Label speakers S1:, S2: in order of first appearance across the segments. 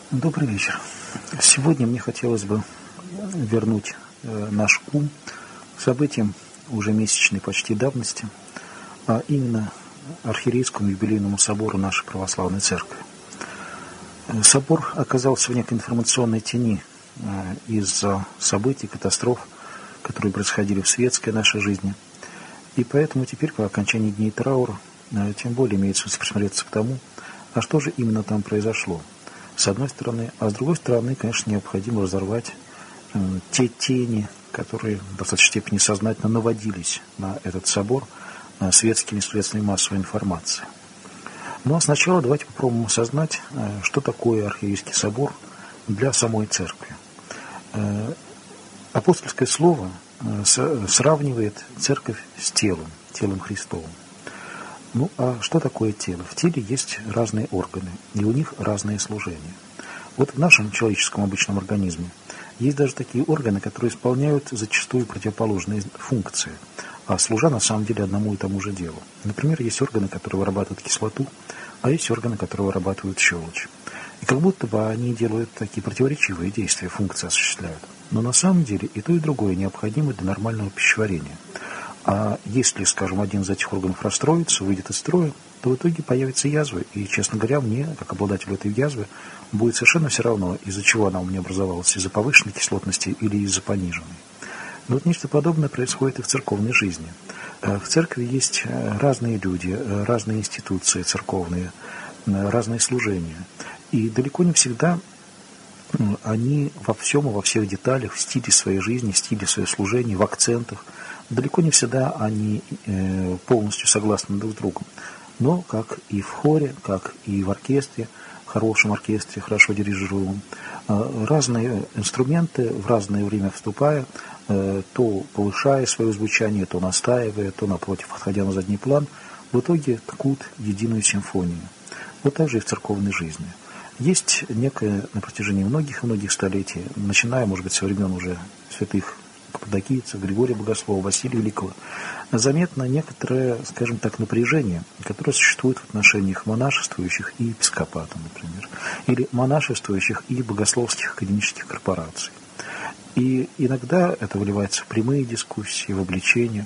S1: Добрый вечер. Сегодня мне хотелось бы вернуть наш ум к событиям уже месячной почти давности, а именно архиерейскому юбилейному собору нашей православной церкви. Собор оказался в некой информационной тени из-за событий, катастроф, которые происходили в светской нашей жизни. И поэтому теперь, по окончании дней траура, тем более имеет смысл присмотреться к тому, а что же именно там произошло. С одной стороны, а с другой стороны, конечно, необходимо разорвать те тени, которые в достаточной степени сознательно наводились на этот собор светскими средствами массовой информации. Ну а сначала давайте попробуем осознать, что такое архиерейский собор для самой церкви. Апостольское слово сравнивает церковь с телом Христовым. Ну, а что такое тело? В теле есть разные органы, и у них разные служения. Вот в нашем человеческом обычном организме есть даже такие органы, которые исполняют зачастую противоположные функции, а служа на самом деле одному и тому же делу. Например, есть органы, которые вырабатывают кислоту, а есть органы, которые вырабатывают щелочь. И как будто бы они делают такие противоречивые действия, функции осуществляют. Но на самом деле и то, и другое необходимо для нормального пищеварения. А если, скажем, один из этих органов расстроится, выйдет из строя, то в итоге появятся язвы. И, честно говоря, мне, как обладателю этой язвы, будет совершенно все равно, из-за чего она у меня образовалась, из-за повышенной кислотности или из-за пониженной. Но вот нечто подобное происходит и в церковной жизни. В церкви есть разные люди, разные институции церковные, разные служения. И далеко не всегда они во всем и во всех деталях, в стиле своей жизни, в стиле своего служения, в акцентах, далеко не всегда они полностью согласны друг с другом. Но как и в хоре, как и в оркестре, в хорошем оркестре, хорошо дирижируемом, разные инструменты в разное время вступая, то повышая свое звучание, то настаивая, то напротив, отходя на задний план, в итоге ткут единую симфонию. Вот так же и в церковной жизни. Есть некое на протяжении многих столетий, начиная, может быть, со времен уже святых каппадокийцев, Григория Богослова, Василия Великого, заметно некоторое, скажем так, напряжение, которое существует в отношениях монашествующих и епископата, например, или монашествующих и богословских академических корпораций. И иногда это выливается в прямые дискуссии, в обличения,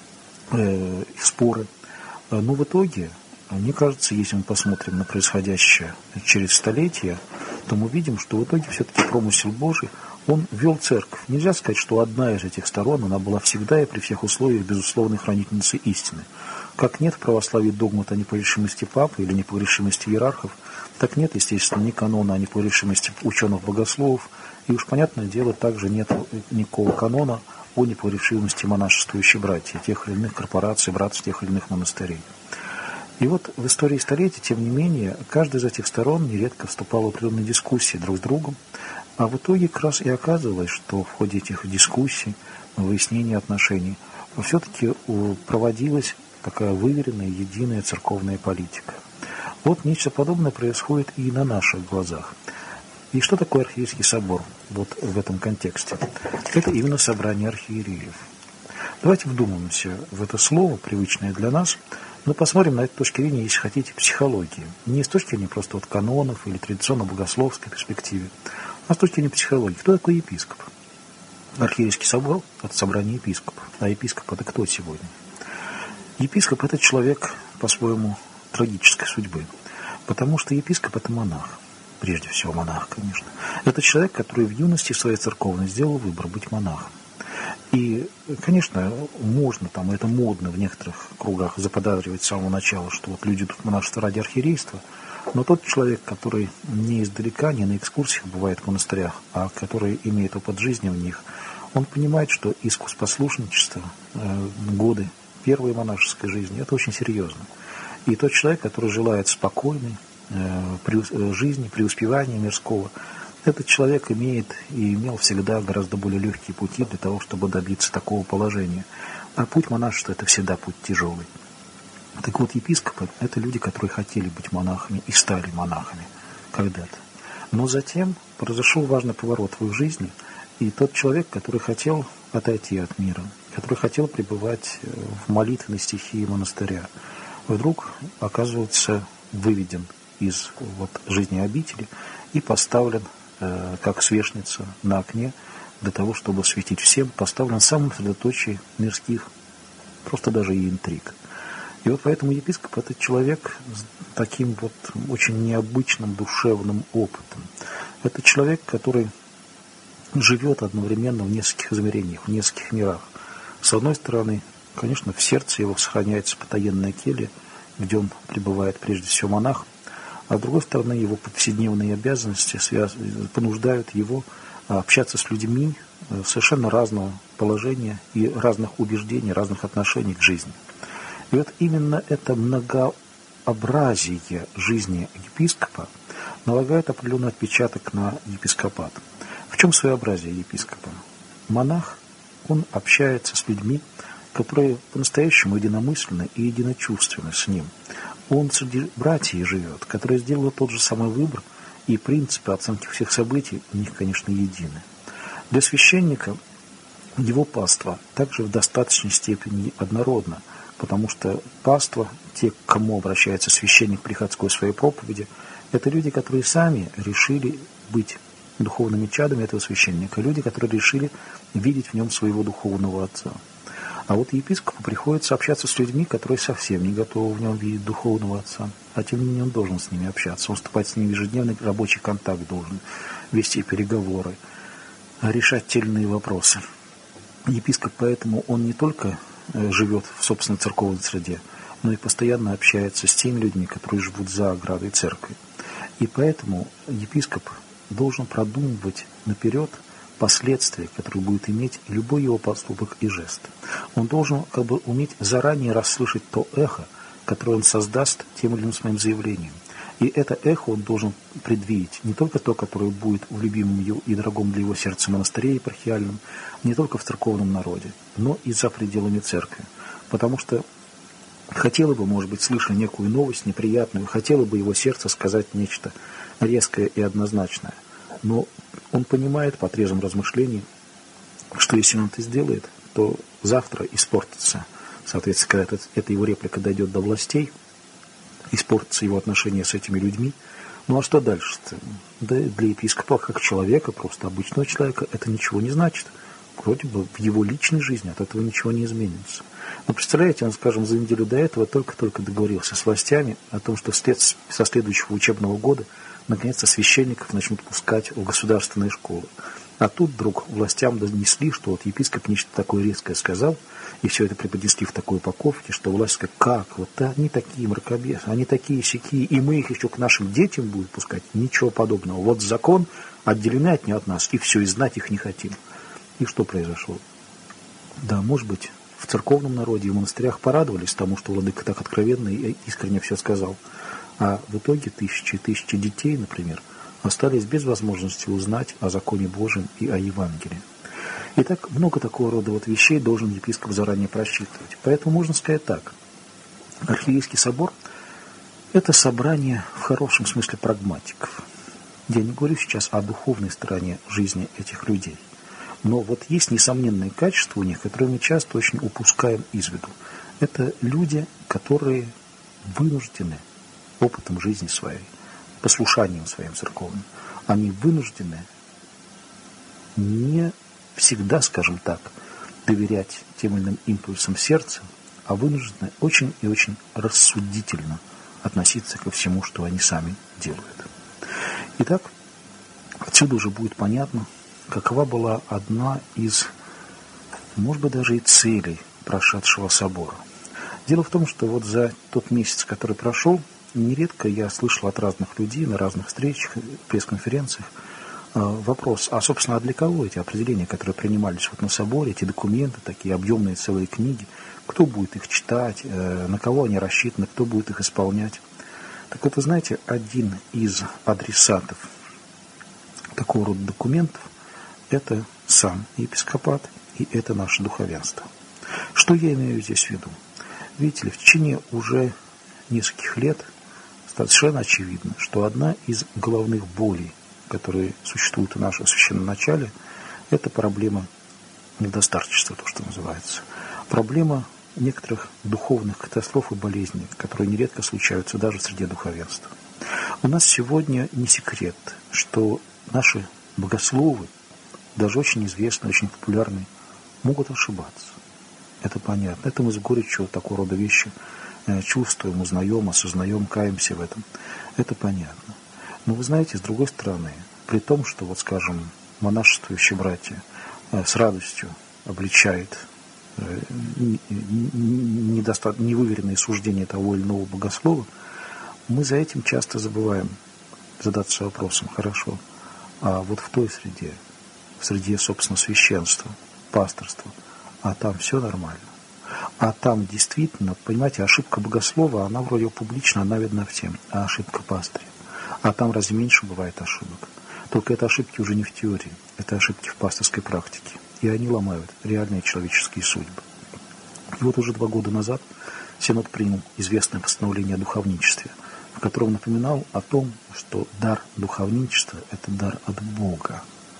S1: в споры. Но в итоге, мне кажется, если мы посмотрим на происходящее через столетия, то мы видим, что в итоге все-таки промысел Божий, он вел церковь. Нельзя сказать, что одна из этих сторон, она была всегда и при всех условиях безусловной хранительницей истины. Как нет в православии догмата о непогрешимости папы или непогрешимости иерархов, так нет, естественно, ни канона о непогрешимости ученых-богословов, и уж, понятное дело, также нет никакого канона о непогрешимости монашествующих братьев, тех или иных корпораций, братств, тех или иных монастырей. И вот в истории столетий, тем не менее, каждая из этих сторон нередко вступала в определенные дискуссии друг с другом, а в итоге как раз и оказывалось, что в ходе этих дискуссий, выяснения отношений, все-таки проводилась такая выверенная, единая церковная политика. Вот нечто подобное происходит и на наших глазах. И что такое архиерейский собор вот в этом контексте? Это именно собрание архиереев. Давайте вдумаемся в это слово, привычное для нас, но посмотрим на это с точки зрения, если хотите, психологии. Не с точки зрения просто вот канонов или традиционно-богословской перспективе, а с точки зрения психологии. Кто такой епископ? Архиерейский собор – это собрание епископов. А епископ – это кто сегодня? Епископ – это человек, по-своему, трагической судьбы. Потому что епископ – это монах. Прежде всего монах, конечно. Это человек, который в юности своей церковной сделал выбор быть монахом. И, конечно, можно, там, это модно в некоторых кругах заподозривать с самого начала, что вот люди идут в монашество ради архиерейства, но тот человек, который не издалека, не на экскурсиях бывает в монастырях, а который имеет опыт жизни в них, он понимает, что искус послушничества, годы первой монашеской жизни, это очень серьезно. И тот человек, который желает спокойной жизни, преуспевания мирского, этот человек имеет и имел всегда гораздо более легкие пути для того, чтобы добиться такого положения. А путь монашества – это всегда путь тяжелый. Так вот, епископы – это люди, которые хотели быть монахами и стали монахами когда-то. Но затем произошел важный поворот в их жизни, и тот человек, который хотел отойти от мира, который хотел пребывать в молитвенной стихии монастыря, вдруг оказывается выведен из жизни обители и поставлен, как свечница на окне, для того, чтобы светить всем, поставлен в самом средоточии мирских, просто даже и интриг. И вот поэтому епископ – это человек с таким вот очень необычным душевным опытом. Это человек, который живет одновременно в нескольких измерениях, в нескольких мирах. С одной стороны, конечно, в сердце его сохраняется потаенная келья, где он пребывает прежде всего монах, а с другой стороны, его повседневные обязанности понуждают его общаться с людьми совершенно разного положения и разных убеждений, разных отношений к жизни. И вот именно это многообразие жизни епископа налагает определенный отпечаток на епископат. В чем своеобразие епископа? Монах, он общается с людьми, которые по-настоящему единомысленны и единочувственны с ним. Он среди братьев живет, которые сделали тот же самый выбор, и принципы оценки всех событий у них, конечно, едины. Для священника его паства также в достаточной степени однородна, потому что паства, те, к кому обращается священник приходской своей проповеди, это люди, которые сами решили быть духовными чадами этого священника, люди, которые решили видеть в нем своего духовного отца. А вот епископу приходится общаться с людьми, которые совсем не готовы в нем видеть духовного отца. А тем не менее он должен с ними общаться, он вступать с ними в ежедневный рабочий контакт должен, вести переговоры, решать те или иные вопросы. Епископ поэтому он не только живет в собственной церковной среде, но и постоянно общается с теми людьми, которые живут за оградой церкви. И поэтому епископ должен продумывать наперед последствия, которые будет иметь любой его поступок и жест. Он должен уметь заранее расслышать то эхо, которое он создаст тем или иным своим заявлением. И это эхо он должен предвидеть, не только то, которое будет в любимом и дорогом для его сердца монастыре епархиальном, не только в церковном народе, но и за пределами церкви. Потому что хотело бы, может быть, слыша некую новость неприятную, хотело бы его сердце сказать нечто резкое и однозначное. Но он понимает по трезвом размышлении, что если он это сделает, то завтра испортится. Соответственно, когда эта его реплика дойдет до властей, испортится его отношения с этими людьми. Ну а что дальше-то? Да для епископа, как человека, просто обычного человека, это ничего не значит. Вроде бы в его личной жизни от этого ничего не изменится. Но представляете, он, скажем, за неделю до этого только-только договорился с властями о том, что со следующего учебного года наконец-то священников начнут пускать в государственные школы. А тут вдруг властям донесли, что вот епископ нечто такое резкое сказал, и все это преподнесли в такой упаковке, что власть сказала, как, вот они такие мракобесы, они такие сякие, и мы их еще к нашим детям будем пускать. Ничего подобного. Вот закон, отделены от него от нас, и все, и знать их не хотим. И что произошло? Да, может быть, в церковном народе и в монастырях порадовались тому, что владыка так откровенно и искренне все сказал. А в итоге тысячи и тысячи детей, например, остались без возможности узнать о законе Божьем и о Евангелии. Итак, много такого рода вот вещей должен епископ заранее просчитывать. Поэтому можно сказать так. Архиерейский собор – это собрание в хорошем смысле прагматиков. Я не говорю сейчас о духовной стороне жизни этих людей. Но вот есть несомненные качества у них, которые мы часто очень упускаем из виду. Это люди, которые вынуждены опытом жизни своей, послушанием своим церковным, они вынуждены не всегда, скажем так, доверять тем или иным импульсам сердца, а вынуждены очень и очень рассудительно относиться ко всему, что они сами делают. Итак, отсюда уже будет понятно, какова была одна из, может быть, даже и целей прошедшего собора. Дело в том, что вот за тот месяц, который прошел, нередко я слышал от разных людей на разных встречах, пресс-конференциях вопрос, а, собственно, а для кого эти определения, которые принимались вот на соборе, эти документы, такие объемные целые книги, кто будет их читать, на кого они рассчитаны, кто будет их исполнять. Так вот, вы знаете, один из адресатов такого рода документов – это сам епископат и это наше духовенство. Что я имею здесь в виду? Видите ли, в течение уже нескольких лет совершенно очевидно, что одна из головных болей, которые существуют в нашем священном начале, это проблема недостарчества, то, что называется. Проблема некоторых духовных катастроф и болезней, которые нередко случаются даже среди духовенства. У нас сегодня не секрет, что наши богословы, даже очень известные, очень популярные, могут ошибаться. Это понятно. Это мы с горечью такого рода вещи чувствуем, узнаем, осознаем, каемся в этом. Это понятно. Но вы знаете, с другой стороны, при том, что, вот скажем, монашествующие братья с радостью обличает невыверенные суждения того или иного богослова, мы за этим часто забываем задаться вопросом, хорошо, а вот в той среде, в среде, собственно, священства, пасторства, а там все нормально. А там действительно, понимаете, ошибка богослова, она вроде публична, она видна всем, а ошибка пастыря. А там разве меньше бывает ошибок? Только это ошибки уже не в теории, это ошибки в пасторской практике. И они ломают реальные человеческие судьбы. И вот уже 2 года назад Синод принял известное постановление о духовничестве, в котором напоминал о том, что дар духовничества – это дар от Бога.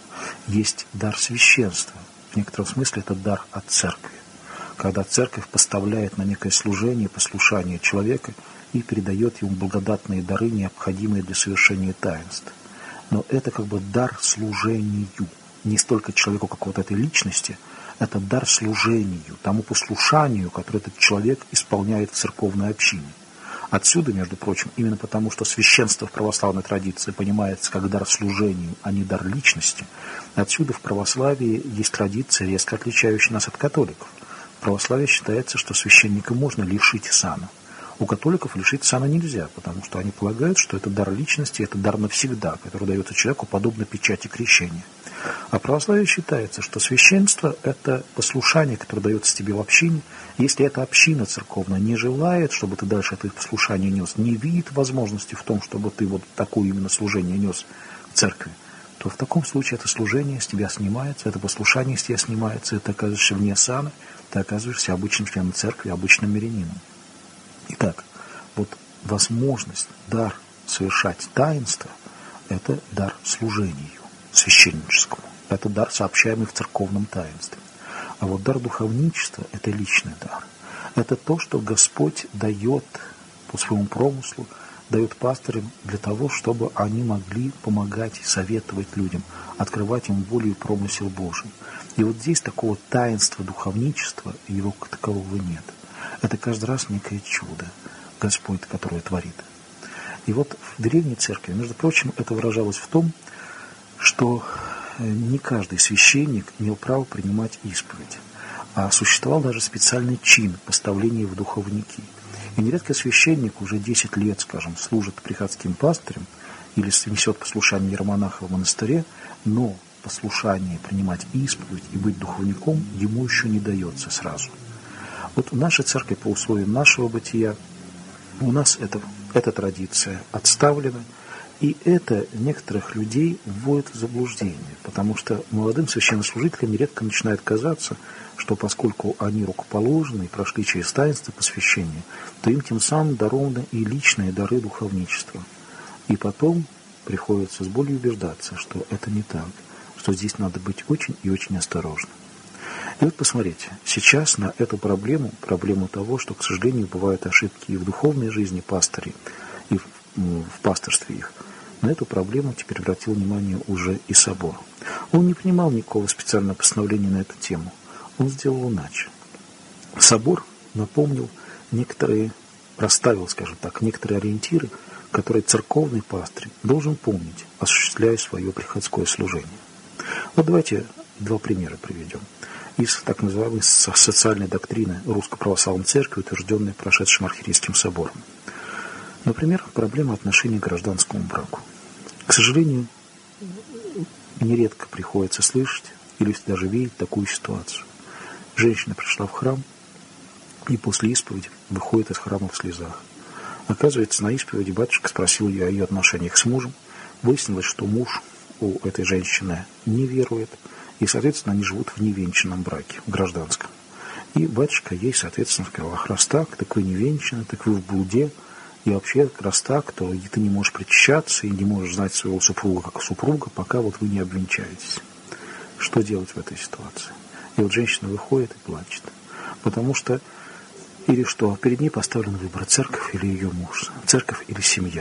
S1: Есть дар священства. В некотором смысле это дар от церкви. Когда церковь поставляет на некое служение, послушание человека и передает ему благодатные дары, необходимые для совершения таинств. Но это как бы дар служению. Не столько человеку, как вот этой личности, это дар служению, тому послушанию, которое этот человек исполняет в церковной общине. Отсюда, между прочим, именно потому, что священство в православной традиции понимается как дар служению, а не дар личности, отсюда в православии есть традиция, резко отличающая нас от католиков. В православии считается, что священника можно лишить сана. У католиков лишить сана нельзя, потому что они полагают, что это дар личности, это дар навсегда, который дается человеку подобно печати крещения. А православие считается, что священство – это послушание, которое дается тебе в общине. Если эта община церковная не желает, чтобы ты дальше это послушание нес, не видит возможности в том, чтобы ты вот такое именно служение нес в церкви, то в таком случае это служение с тебя снимается, это послушание с тебя снимается, и ты оказываешься вне сана, ты оказываешься обычным членом церкви, обычным мирянином. Итак, вот возможность, дар совершать таинство – это дар служению священническому. Это дар, сообщаемый в церковном таинстве. А вот дар духовничества – это личный дар. Это то, что Господь дает по своему промыслу, дает пастырям для того, чтобы они могли помогать и советовать людям, открывать им волю и промысел Божий. И вот здесь такого таинства духовничества, его как такового нет. Это каждый раз некое чудо, Господь, которое творит. И вот в древней церкви, между прочим, это выражалось в том, что не каждый священник имел право принимать исповедь, а существовал даже специальный чин поставления в духовники. И нередко священник уже 10 лет, скажем, служит приходским пастырем или несет послушание иеромонаха в монастыре, но послушание принимать исповедь и быть духовником ему еще не дается сразу. Вот в нашей церкви по условиям нашего бытия у нас эта традиция отставлена, и это некоторых людей вводит в заблуждение, потому что молодым священнослужителям нередко начинает казаться, что поскольку они рукоположены и прошли через таинство посвящения, то им тем самым дарованы и личные дары духовничества. И потом приходится с болью убеждаться, что это не так, что здесь надо быть очень и очень осторожным. И вот посмотрите, сейчас на эту проблему того, что, к сожалению, бывают ошибки и в духовной жизни пастырей, и в пасторстве их, на эту проблему теперь обратил внимание уже и собор. Он не принимал никакого специального постановления на эту тему. Он сделал иначе. Собор напомнил расставил, скажем так, некоторые ориентиры, которые церковный пастырь должен помнить, осуществляя свое приходское служение. Вот давайте 2 примера приведем из так называемой социальной доктрины Русской Православной Церкви, утвержденной прошедшим архиерейским собором. Например, проблема отношений к гражданскому браку. К сожалению, нередко приходится слышать или даже видеть такую ситуацию. Женщина пришла в храм и после исповеди выходит из храма в слезах. Оказывается, на исповеди батюшка спросил ее о ее отношениях с мужем. Выяснилось, что муж у этой женщины не верует, и, соответственно, они живут в невенчанном браке, в гражданском. И батюшка ей, соответственно, сказал: ах, раз так вы не венчаны, так вы в блуде, и вообще, раз так, то и ты не можешь причащаться, и не можешь знать своего супруга как супруга, пока вот вы не обвенчаетесь. Что делать в этой ситуации? И вот женщина выходит и плачет, потому что или что перед ней поставлен выбор: церковь или ее муж, церковь или семья.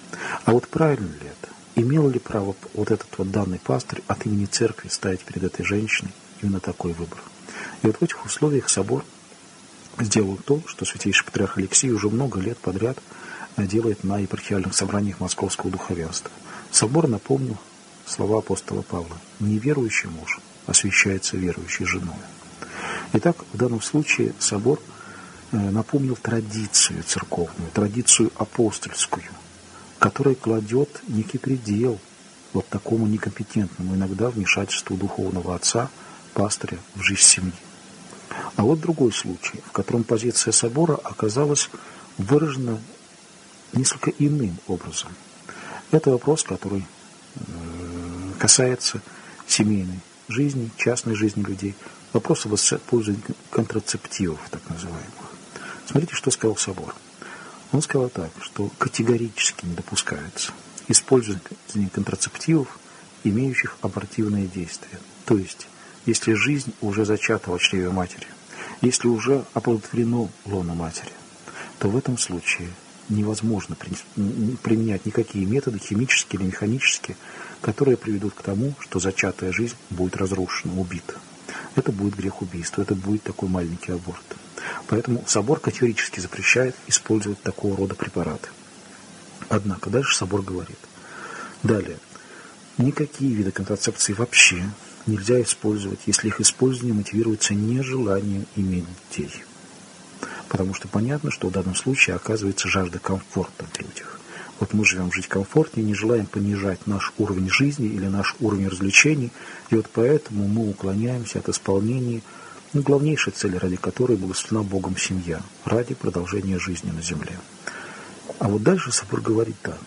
S1: А вот правильно ли это? Имел ли право вот этот вот данный пастырь от имени церкви ставить перед этой женщиной именно такой выбор? И вот в этих условиях собор сделал то, что святейший патриарх Алексий уже много лет подряд делает на епархиальных собраниях московского духовенства. Собор напомнил слова апостола Павла: «Неверующий муж освящается верующей женой». Итак, в данном случае собор напомнил традицию церковную, традицию апостольскую, которая кладет некий предел вот такому некомпетентному иногда вмешательству духовного отца, пастыря в жизнь семьи. А вот другой случай, в котором позиция собора оказалась выражена несколько иным образом. Это вопрос, который касается семейной жизни, частной жизни людей, вопрос об использовании контрацептивов, так называемых. Смотрите, что сказал собор. Он сказал так, что категорически не допускается использование контрацептивов, имеющих абортивное действие. То есть, если жизнь уже зачата в чреве матери, если уже оплодотворено лоно матери, то в этом случае невозможно применять никакие методы, химические или механические, которые приведут к тому, что зачатая жизнь будет разрушена, убита. Это будет грех убийства, это будет такой маленький аборт. Поэтому собор категорически запрещает использовать такого рода препараты. Однако дальше собор говорит. Далее. Никакие виды контрацепции вообще нельзя использовать, если их использование мотивируется нежеланием иметь детей. Потому что понятно, что в данном случае оказывается жажда комфорта в людях. Вот мы живем жить комфортнее, не желаем понижать наш уровень жизни или наш уровень развлечений, и вот поэтому мы уклоняемся от исполнения главнейшей цели, ради которой благословена Богом семья, ради продолжения жизни на земле. А вот дальше собор говорит так.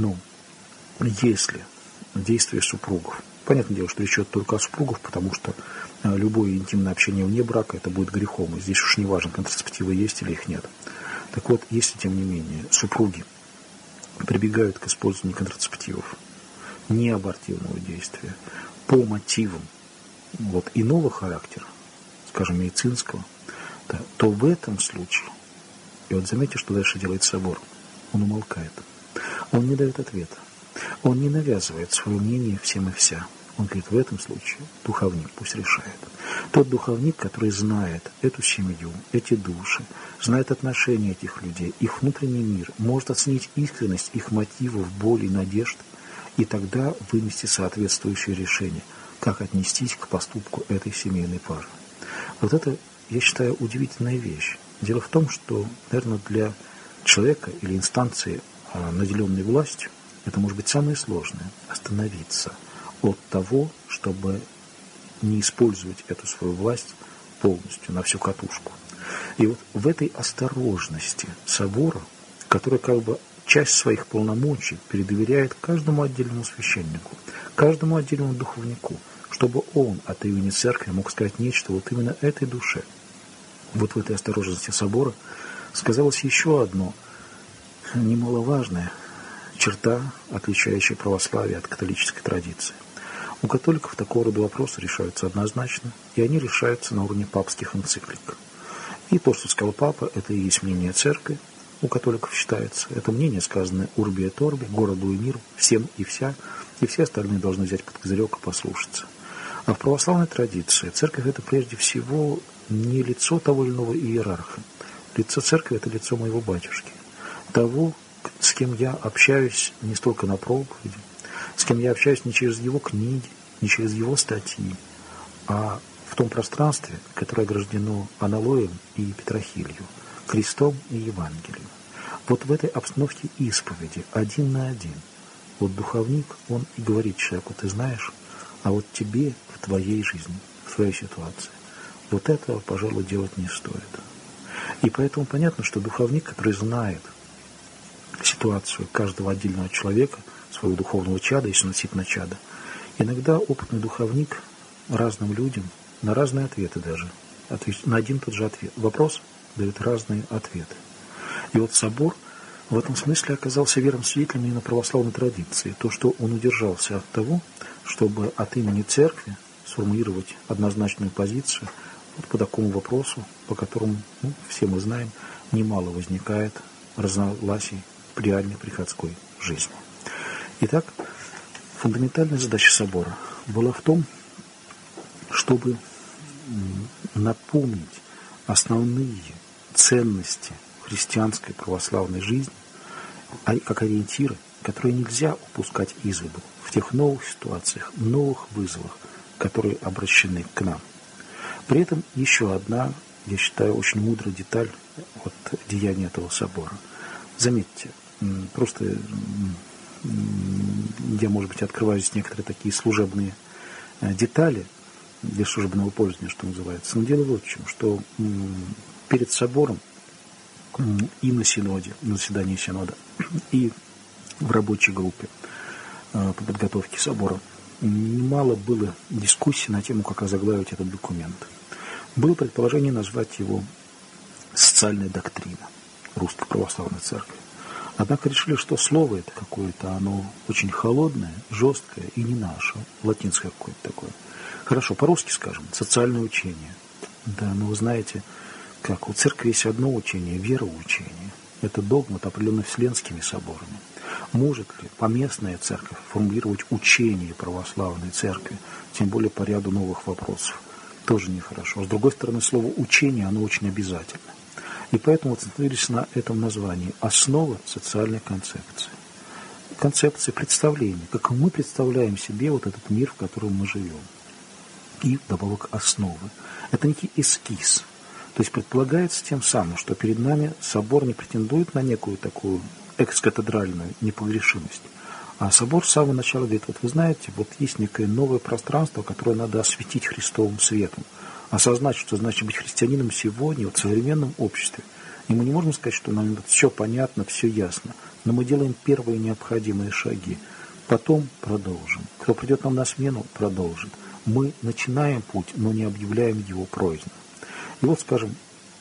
S1: Если действия супругов, понятное дело, что речь идет только о супругах, потому что любое интимное общение вне брака это будет грехом, и здесь уж не важно, контрацептивы есть или их нет. Так вот, если, тем не менее, супруги прибегают к использованию контрацептивов неабортивного действия по мотивам иного характера, скажем, медицинского, то в этом случае, и вот заметьте, что дальше делает собор, он умолкает, он не дает ответа, он не навязывает свое мнение всем и вся. Он говорит, в этом случае духовник пусть решает. Тот духовник, который знает эту семью, эти души, знает отношения этих людей, их внутренний мир, может оценить искренность их мотивов, боли, надежд, и тогда вынести соответствующее решение, как отнестись к поступку этой семейной пары. Вот это, я считаю, удивительная вещь. Дело в том, что, наверное, для человека или инстанции, наделенной властью, это может быть самое сложное – остановиться от того, чтобы не использовать эту свою власть полностью, на всю катушку. И вот в этой осторожности собора, который как бы часть своих полномочий передоверяет каждому отдельному священнику, каждому отдельному духовнику, чтобы он от имени церкви мог сказать нечто вот именно этой душе. Вот в этой осторожности собора сказалось еще одно немаловажное черта, отличающая православие от католической традиции. У католиков такого рода вопросы решаются однозначно, и они решаются на уровне папских энциклик. И то, что сказал папа, это и есть мнение церкви, у католиков считается. Это мнение, сказанное урби et orbi, городу и миру, всем и вся, и все остальные должны взять под козырек и послушаться. А в православной традиции церковь – это прежде всего не лицо того или иного иерарха. Лицо церкви – это лицо моего батюшки, того, с кем я общаюсь не столько на проповеди, с кем я общаюсь не через его книги, не через его статьи, а в том пространстве, которое ограждено аналоем и петрохилью, крестом и Евангелием. Вот в этой обстановке исповеди, один на один, вот духовник, он и говорит человеку, ты знаешь, а вот тебе в твоей жизни, в твоей ситуации, вот этого, пожалуй, делать не стоит. И поэтому понятно, что духовник, который знает ситуацию каждого отдельного человека, своего духовного чада, если носит на чадо, иногда опытный духовник разным людям на разные ответы даже, на один и тот же ответ. Вопрос дает разные ответы. И вот собор в этом смысле оказался верным свидетелем именно православной традиции. То, что он удержался от того, чтобы от имени церкви сформулировать однозначную позицию вот по такому вопросу, по которому, все мы знаем, немало возникает разногласий реальной приходской жизни. Итак, фундаментальная задача собора была в том, чтобы напомнить основные ценности христианской православной жизни, как ориентиры, которые нельзя упускать из виду в тех новых ситуациях, новых вызовах, которые обращены к нам. При этом еще одна, я считаю, очень мудрая деталь от деяния этого собора. Заметьте, просто я, может быть, открываю здесь некоторые такие служебные детали для служебного пользования, что называется. Но дело вот в чем, что перед собором и на синоде, на заседании синода, и в рабочей группе по подготовке собора немало было дискуссий на тему, как озаглавить этот документ. Было предположение назвать его «Социальная доктрина Русской Православной Церкви». Однако решили, что слово это какое-то, оно очень холодное, жесткое и не наше, латинское какое-то такое. Хорошо, по-русски скажем, социальное учение. Да, но вы знаете, как у церкви есть одно учение, вероучение. Это догмат, определенный Вселенскими соборами. Может ли поместная церковь формулировать учение православной церкви, тем более по ряду новых вопросов? Тоже нехорошо. С другой стороны, слово «учение», оно очень обязательно. И поэтому остановились на этом названии «Основа социальной концепции». Концепция представления, как мы представляем себе вот этот мир, в котором мы живем. И вдобавок основы. Это некий эскиз. То есть предполагается тем самым, что перед нами собор не претендует на некую такую экскатедральную непогрешимость, а собор с самого начала говорит, вот вы знаете, вот есть некое новое пространство, которое надо осветить Христовым светом, осознать, что значит быть христианином сегодня, вот в современном обществе. И мы не можем сказать, что нам все понятно, все ясно, но мы делаем первые необходимые шаги, потом продолжим. Кто придет нам на смену, продолжит. Мы начинаем путь, но не объявляем его пройденным. И вот, скажем,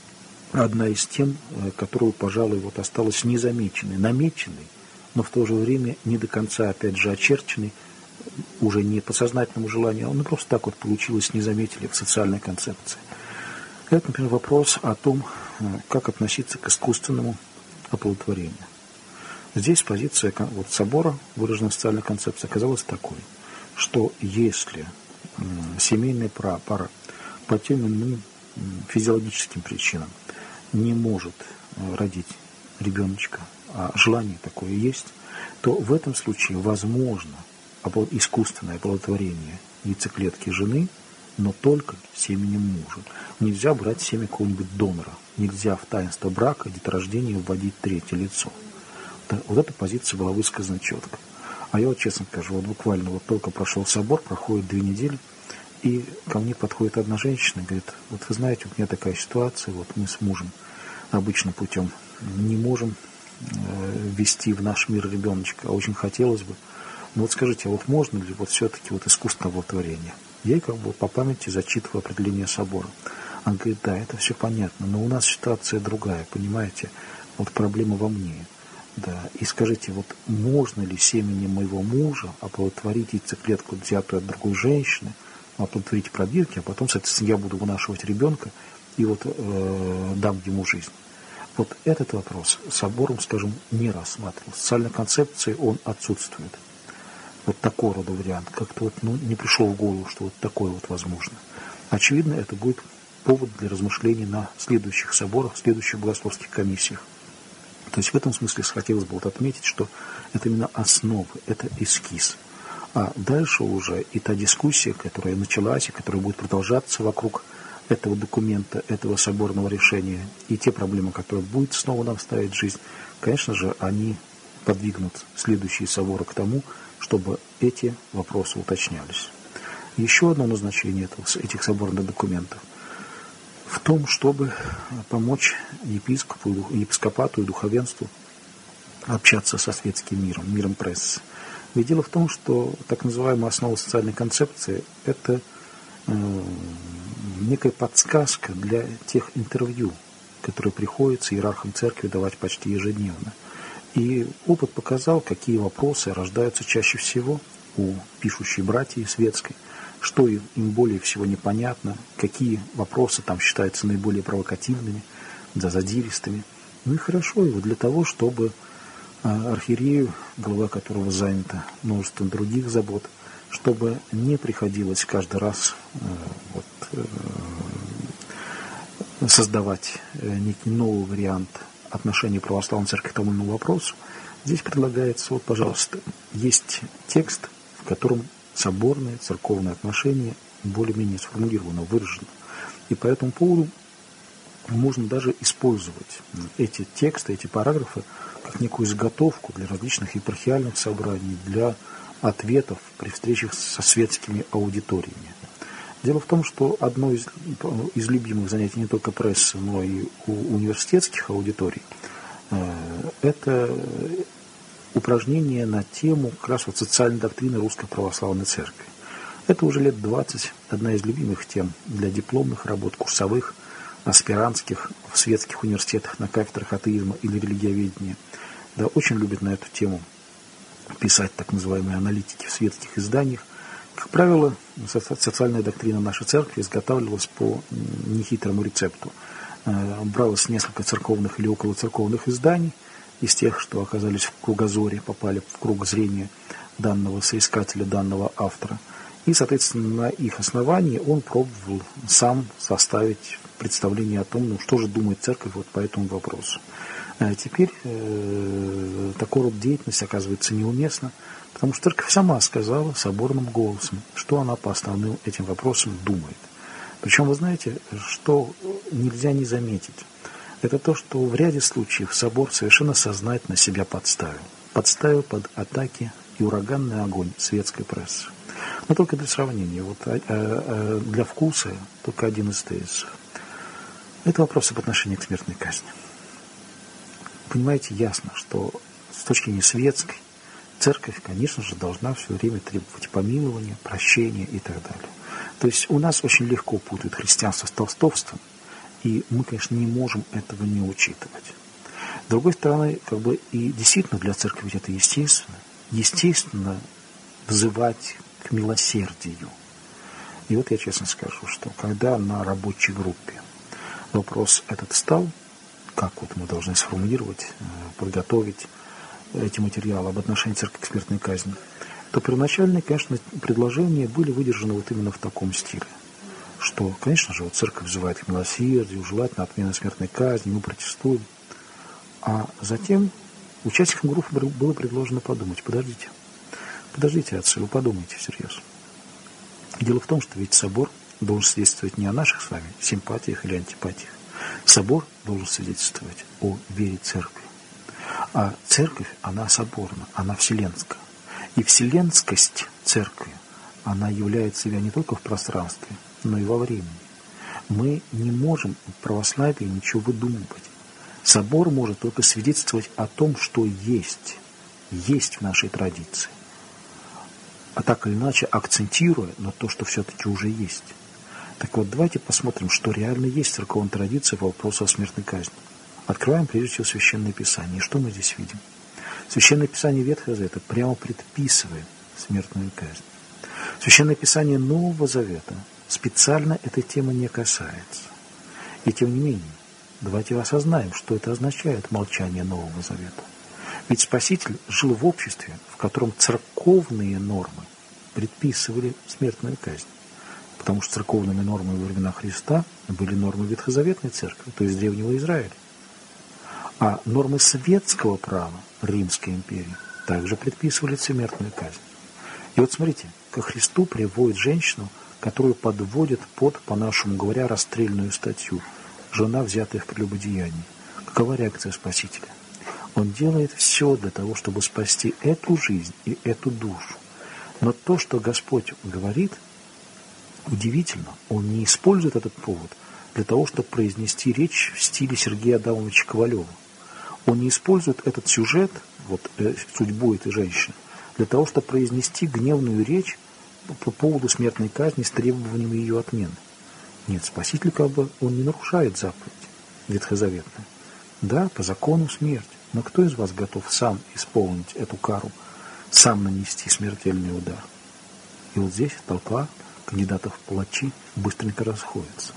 S1: одна из тем, которую, пожалуй, вот осталась незамеченной, намеченной, но в то же время не до конца, опять же, очерченной, уже не по сознательному желанию, а просто так вот получилось, не заметили в социальной концепции. Это, например, вопрос о том, как относиться к искусственному оплодотворению. Здесь позиция вот собора, выраженная в социальной концепции, оказалась такой, что если семейная пара по тем или иным физиологическим причинам не может родить ребеночка, а желание такое есть, то в этом случае возможно искусственное оплодотворение яйцеклетки жены, но только семенем мужа. Нельзя брать семя какого-нибудь донора. Нельзя в таинство брака, деторождения вводить третье лицо. Вот эта позиция была высказана четко. А я вот честно скажу, вот буквально вот только прошел собор, проходит 2 недели, и ко мне подходит одна женщина и говорит, вот вы знаете, у меня такая ситуация, вот мы с мужем обычным путем не можем ввести в наш мир ребеночка, а очень хотелось бы. Но вот скажите, а вот можно ли вот все-таки вот искусственное оплодотворение? Я ей как бы по памяти зачитываю определение собора. Она говорит, да, это все понятно, но у нас ситуация другая, понимаете, вот проблема во мне. Да, и скажите, вот можно ли семенем моего мужа оплодотворить яйцеклетку, взятую от другой женщины, оплодотворить пробирки, а потом, соответственно, я буду вынашивать ребенка и вот дам ему жизнь. Вот этот вопрос собором, скажем, не рассматривал. В социальной концепции он отсутствует. Вот такой рода вариант. Как-то вот не пришел в голову, что вот такое вот возможно. Очевидно, это будет повод для размышлений на следующих соборах, в следующих богословских комиссиях. То есть в этом смысле хотелось бы вот отметить, что это именно основа, это эскиз. А дальше уже и та дискуссия, которая началась и которая будет продолжаться вокруг этого документа, этого соборного решения, и те проблемы, которые будет снова нам ставить жизнь, конечно же, они подвигнут следующие соборы к тому, чтобы эти вопросы уточнялись. Еще одно назначение этих соборных документов в том, чтобы помочь епископату и духовенству общаться со светским миром, миром прессы. Ведь дело в том, что так называемая основа социальной концепции – это некая подсказка для тех интервью, которые приходится иерархам церкви давать почти ежедневно. И опыт показал, какие вопросы рождаются чаще всего у пишущей братьи светской, что им более всего непонятно, какие вопросы там считаются наиболее провокативными, задиристыми. Ну и хорошо его для того, чтобы архиерею, голова которого занята множеством других забот, чтобы не приходилось каждый раз создавать некий новый вариант отношения православной церкви к тому или иному вопросу. Здесь предлагается, вот, пожалуйста, есть текст, в котором соборные церковные отношения более-менее сформулировано, выражено. И по этому поводу можно даже использовать эти тексты, эти параграфы как некую изготовку для различных епархиальных собраний, для ответов при встречах со светскими аудиториями. Дело в том, что одно из любимых занятий не только прессы, но и у университетских аудиторий – это упражнение на тему как раз социальной доктрины Русской Православной Церкви. Это уже лет 20 одна из любимых тем для дипломных работ, курсовых, аспирантских в светских университетах на кафедрах атеизма или религиоведения. Да, очень любят на эту тему писать так называемые аналитики в светских изданиях. Как правило, социальная доктрина нашей церкви изготавливалась по нехитрому рецепту. Бралось несколько церковных или околоцерковных изданий из тех, что оказались в кругозоре, попали в круг зрения данного соискателя, данного автора. И, соответственно, на их основании он пробовал сам составить представление о том, что же думает церковь вот по этому вопросу. Теперь такой род деятельности оказывается неуместна, потому что церковь сама сказала соборным голосом, что она по основным этим вопросам думает. Причем, вы знаете, что нельзя не заметить, это то, что в ряде случаев собор совершенно сознательно себя подставил. Подставил под атаки и ураганный огонь светской прессы. Но только для сравнения, вот для вкуса только один из тезисов. Это вопрос об отношении к смертной казни. Понимаете, ясно, что с точки зрения светской, церковь, конечно же, должна все время требовать помилования, прощения и так далее. То есть у нас очень легко путают христианство с толстовством, и мы, конечно, не можем этого не учитывать. С другой стороны, и действительно для церкви ведь это естественно взывать к милосердию. И вот я честно скажу, что когда на рабочей группе вопрос этот стал, как вот мы должны сформулировать, подготовить эти материалы об отношении церкви к смертной казни, то первоначальные, конечно, предложения были выдержаны вот именно в таком стиле, что, конечно же, вот церковь взывает к милосердию, желательно отмены смертной казни, мы протестуем. А затем участникам группы было предложено подумать: подождите, отцы, вы подумайте всерьез. Дело в том, что ведь собор должен свидетельствовать не о наших с вами симпатиях или антипатиях. Собор должен свидетельствовать о вере церкви. А церковь, она соборна, она вселенская. И вселенскость церкви, она являет себя не только в пространстве, но и во времени. Мы не можем в православии ничего выдумывать. Собор может только свидетельствовать о том, что есть в нашей традиции. А так или иначе акцентируя на то, что все-таки уже есть. Так вот, давайте посмотрим, что реально есть в церковной традиции по вопросу о смертной казни. Открываем прежде всего Священное Писание. И что мы здесь видим? Священное Писание Ветхого Завета прямо предписывает смертную казнь. Священное Писание Нового Завета специально этой темы не касается. И тем не менее, давайте осознаем, что это означает молчание Нового Завета. Ведь Спаситель жил в обществе, в котором церковные нормы предписывали смертную казнь. Потому что церковными нормами во времена Христа были нормы Ветхозаветной церкви, то есть Древнего Израиля. А нормы светского права Римской империи также предписывали смертную казнь. И вот смотрите, ко Христу приводит женщину, которую подводят под, по-нашему говоря, расстрельную статью. Жена, взятая в прелюбодеянии. Какова реакция Спасителя? Он делает все для того, чтобы спасти эту жизнь и эту душу. Но то, что Господь говорит, удивительно, он не использует этот повод для того, чтобы произнести речь в стиле Сергея Адамовича Ковалева. Он не использует этот сюжет, судьбу этой женщины, для того, чтобы произнести гневную речь по поводу смертной казни с требованием ее отмены. Нет, Спаситель он не нарушает заповедь ветхозаветную. Да, по закону смерть, но кто из вас готов сам исполнить эту кару, сам нанести смертельный удар? И вот здесь толпа кандидатов в палачи быстренько расходится.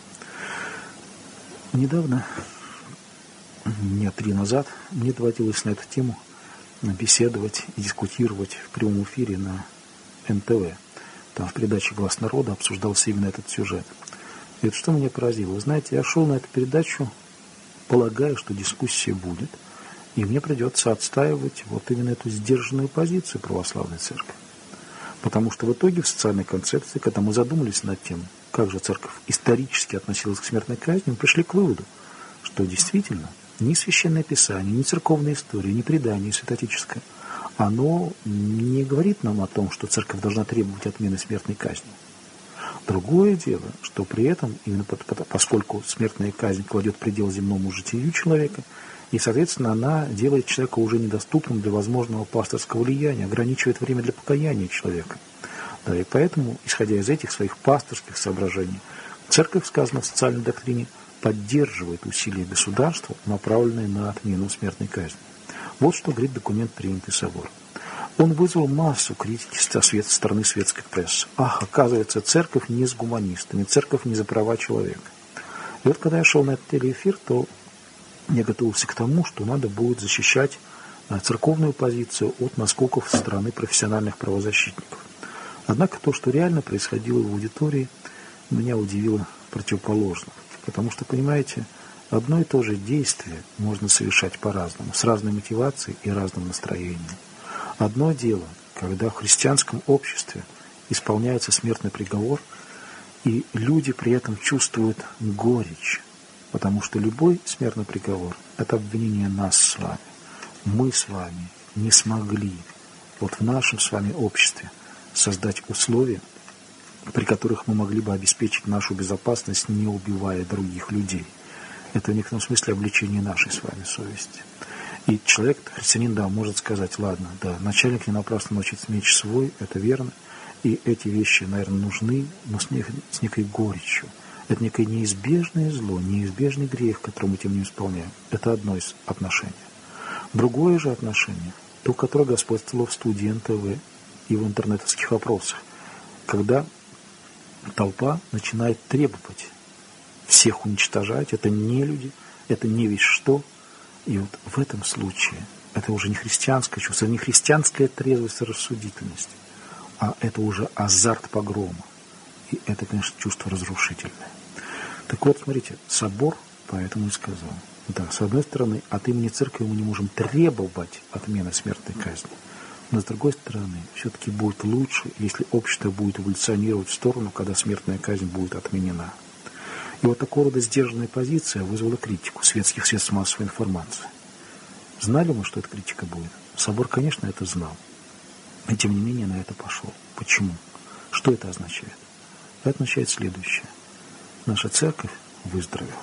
S1: Недавно, дня 3 назад, мне доводилось на эту тему беседовать и дискутировать в прямом эфире на НТВ. Там в передаче «Глаз народа» обсуждался именно этот сюжет. И это что меня поразило? Вы знаете, я шел на эту передачу, полагая, что дискуссия будет, и мне придется отстаивать вот именно эту сдержанную позицию православной церкви. Потому что в итоге в социальной концепции, когда мы задумались над тем, как же церковь исторически относилась к смертной казни, мы пришли к выводу, что действительно ни Священное Писание, ни церковная история, ни предание святоотеческое, оно не говорит нам о том, что церковь должна требовать отмены смертной казни. Другое дело, что при этом, именно поскольку смертная казнь кладет предел земному житию человека, и, соответственно, она делает человека уже недоступным для возможного пасторского влияния, ограничивает время для покаяния человека. Да, и поэтому, исходя из этих своих пасторских соображений, церковь, сказано в социальной доктрине, поддерживает усилия государства, направленные на отмену смертной казни. Вот что говорит документ, принятый собором. Он вызвал массу критики со стороны светской прессы. Ах, оказывается, церковь не с гуманистами, церковь не за права человека. И вот когда я шел на этот телеэфир, то я готовился к тому, что надо будет защищать церковную позицию от наскоков со стороны профессиональных правозащитников. Однако то, что реально происходило в аудитории, меня удивило противоположно. Потому что, понимаете, одно и то же действие можно совершать по-разному, с разной мотивацией и разным настроением. Одно дело, когда в христианском обществе исполняется смертный приговор, и люди при этом чувствуют горечь, потому что любой смертный приговор – это обвинение нас с вами. Мы с вами не смогли вот в нашем с вами обществе создать условия, при которых мы могли бы обеспечить нашу безопасность, не убивая других людей. Это в некотором смысле обличение нашей с вами совести. И человек, христианин, да, может сказать, ладно, да, начальник не напрасно носит меч свой, это верно, и эти вещи, наверное, нужны, но с некой горечью. Это некое неизбежное зло, неизбежный грех, который мы тем не исполняем. Это одно из отношений. Другое же отношение, то, которое господствовало в студии НТВ и в интернетовских вопросах, когда толпа начинает требовать всех уничтожать, это не люди, это не весь что. И вот в этом случае это уже не христианское чувство, не христианская трезвость и рассудительность, а это уже азарт погрома. И это, конечно, чувство разрушительное. Так вот, смотрите, собор поэтому и сказал. Да, с одной стороны, от имени церкви мы не можем требовать отмены смертной казни. Но с другой стороны, все-таки будет лучше, если общество будет эволюционировать в сторону, когда смертная казнь будет отменена. И вот такого рода сдержанная позиция вызвала критику светских средств массовой информации. Знали мы, что эта критика будет? Собор, конечно, это знал. И тем не менее на это пошел. Почему? Что это означает? Это означает следующее. Наша церковь выздоровела.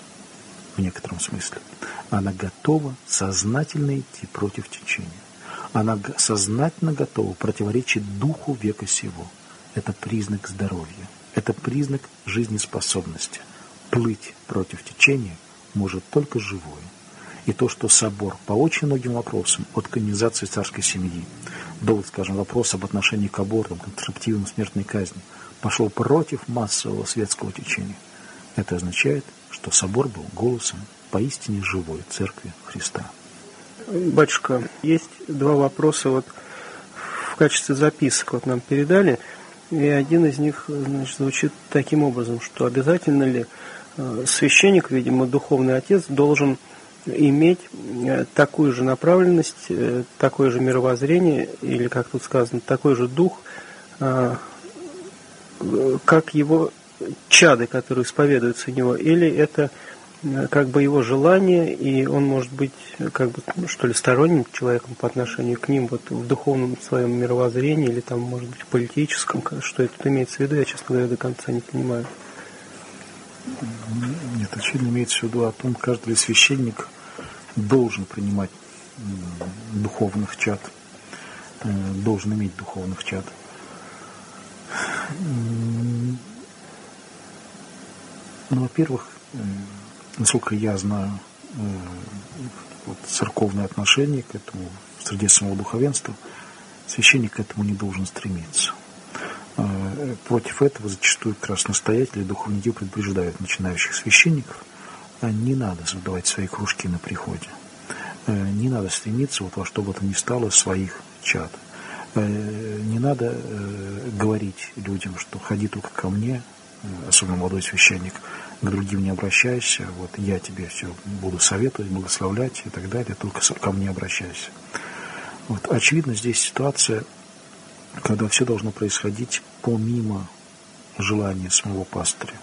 S1: В некотором смысле. Она готова сознательно идти против течения. Она сознательно готова противоречить духу века сего. Это признак здоровья. Это признак жизнеспособности. Плыть против течения может только живое. И то, что собор по очень многим вопросам, от канонизации царской семьи до, скажем, вопроса об отношении к абортам, контрацептивам, смертной казни, пошел против массового светского течения, это означает, что собор был голосом поистине живой Церкви Христа.
S2: Батюшка, есть два вопроса вот в качестве записок вот нам передали, и один из них, значит, звучит таким образом, что обязательно ли священник, видимо, духовный отец, должен иметь такую же направленность, такое же мировоззрение, или, как тут сказано, такой же дух, как его чады, которые исповедуются у него, или это как бы его желание, и он может быть как бы, что ли, сторонним человеком по отношению к ним вот в духовном своем мировоззрении, или там, может быть, в политическом, что это имеется в виду, я, честно говоря, до конца не понимаю.
S1: Нет, очевидно, имеется в виду о том, каждый ли священник должен принимать духовных чад, должен иметь духовных чад. Ну, во-первых, насколько я знаю вот, церковное отношение к этому среди самого духовенства, священник к этому не должен стремиться. Против этого зачастую как раз настоятели и духовники предупреждают начинающих священников, не надо создавать свои кружки на приходе. Не надо стремиться вот во что бы то ни стало своих чад. Не надо говорить людям, что ходи только ко мне, особенно молодой священник, к другим не обращайся, вот я тебе все буду советовать, благословлять и так далее, только ко мне обращайся. Вот. Очевидно, здесь ситуация, когда все должно происходить помимо желания самого пастыря.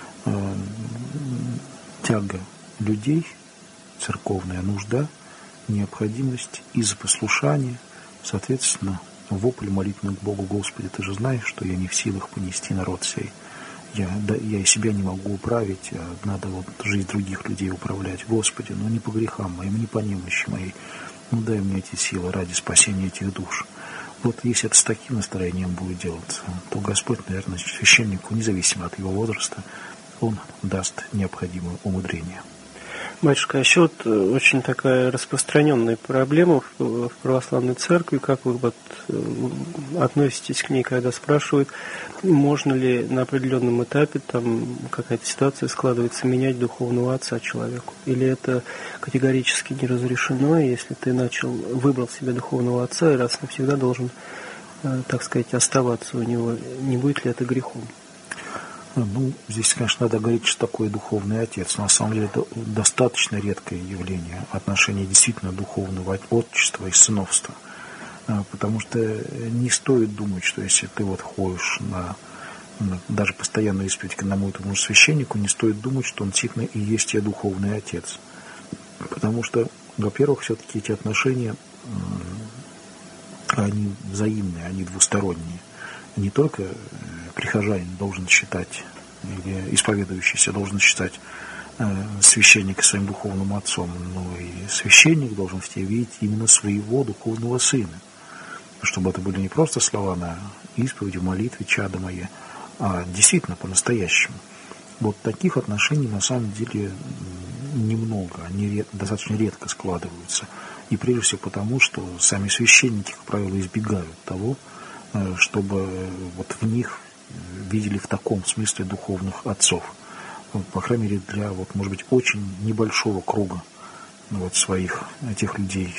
S1: Тяга людей, церковная нужда, необходимость из-за послушания, соответственно, вопль молитвенный к Богу: Господи, Ты же знаешь, что я не в силах понести народ сей. Я и себя не могу управить, а надо вот жизнь других людей управлять. Господи, ну не по грехам моим, не по немощи моей. Ну дай мне эти силы ради спасения этих душ. Вот если это с таким настроением будет делаться, то Господь, наверное, священнику, независимо от его возраста, Он даст необходимое умудрение.
S2: Батюшка, а еще вот очень такая распространенная проблема в православной церкви, как вы вот относитесь к ней, когда спрашивают, можно ли на определенном этапе, там какая-то ситуация складывается, менять духовного отца человеку? Или это категорически не разрешено, если ты выбрал себе духовного отца и раз навсегда должен, так сказать, оставаться у него, не будет ли это грехом?
S1: Ну, здесь, конечно, надо говорить, что такое духовный отец. На самом деле это достаточно редкое явление, отношение действительно духовного отчества и сыновства. Потому что не стоит думать, что если ты вот ходишь на даже постоянную исповедь к одному и тому же священнику, не стоит думать, что он действительно и есть тебе духовный отец. Потому что, во-первых, все-таки эти отношения, они взаимные, они двусторонние. Не только прихожанин должен считать, или исповедующийся должен считать священника своим духовным отцом, но и священник должен в тебе видеть именно своего духовного сына. Чтобы это были не просто слова на исповеди, молитве, чадо мое, а действительно по-настоящему. Вот таких отношений на самом деле немного, они достаточно редко складываются. И прежде всего потому, что сами священники, как правило, избегают того, чтобы вот в них видели в таком смысле духовных отцов. По крайней мере, для, вот, может быть, очень небольшого круга вот, своих, тех людей,